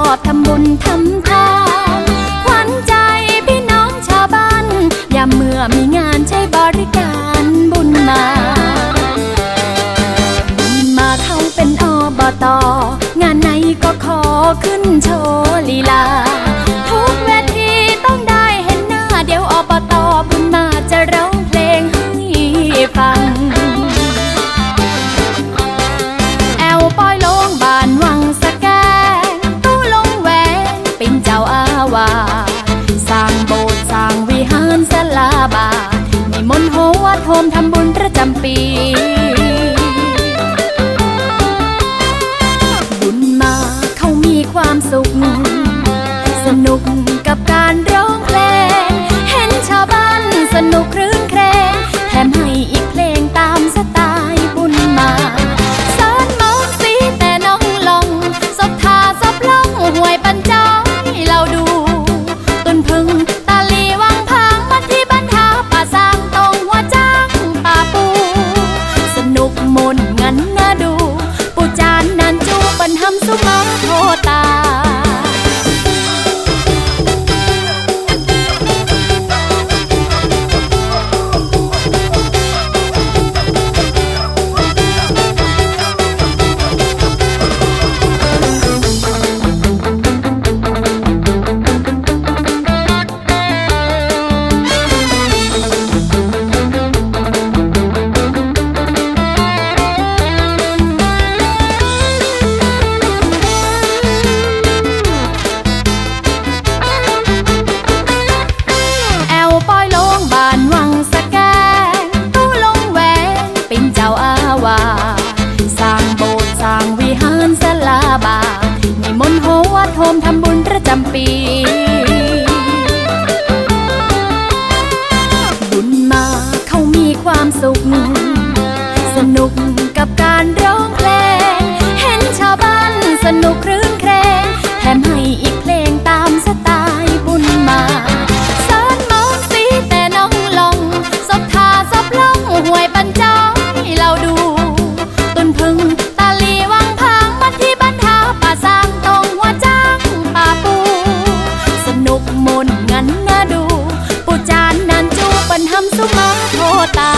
อบทำบุญทำทานขวัญใจพี่น้องชาวบ้านยามเมื่อมีงานใช้บริการบุญมาเขาเป็นอบต.งานไหนก็ขอขึ้นโชว์ลีลาทุกเวทีต้องได้เห็นหน้าเดี๋ยวอบต.บุญมาจะร้องเพลงให้ฟังแอวปอยลงบานวังสะแกงตู้ลงแหวนเป็นเจ้าอาวาสสร้างโบสถ์สร้างวิหารศาลาบาทนิมนต์โหวัดโฮมทำบุญประจำปีความสุขสนุกกับการร้องเพลงเห็นชาวบ้านสนุกครื้นเครงแถมให้อีกเพลงตามสไตล์บุญมาสานมกสีแต่น้องลองศบทาศบล่องห่วยปัญจอยเราดูต้นพึ่งตาลีวังพางมาที่บ้านหาป่าสร้างตรงหัวจ้างป่าปูสนุกมนงั้นน่าดูปูจานนันจูปันหำสุมาโทตาสร้างโบสถ์สร้างวิหารศาลาบาทนิมนต์โหวัดโฮมทำบุญประจำปีบุญมาเขามีความสุขสนุกกับการร้องเพลงเห็นชาวบ้านสนุกครื้นเครงแถมให้อีกเพลงตามสไตล์บุญมาสานมกสีแต่น้องลองศบทาศบล่องห่วยปัญจอยเราดูต้นพึ่งตาลีวังพางมาที่บ้านหาป่าสร้างตรงหัวจ้างป่าปูสนุกมนงั้นน่าดูปูจานนันจูปันหำสุมาโทตา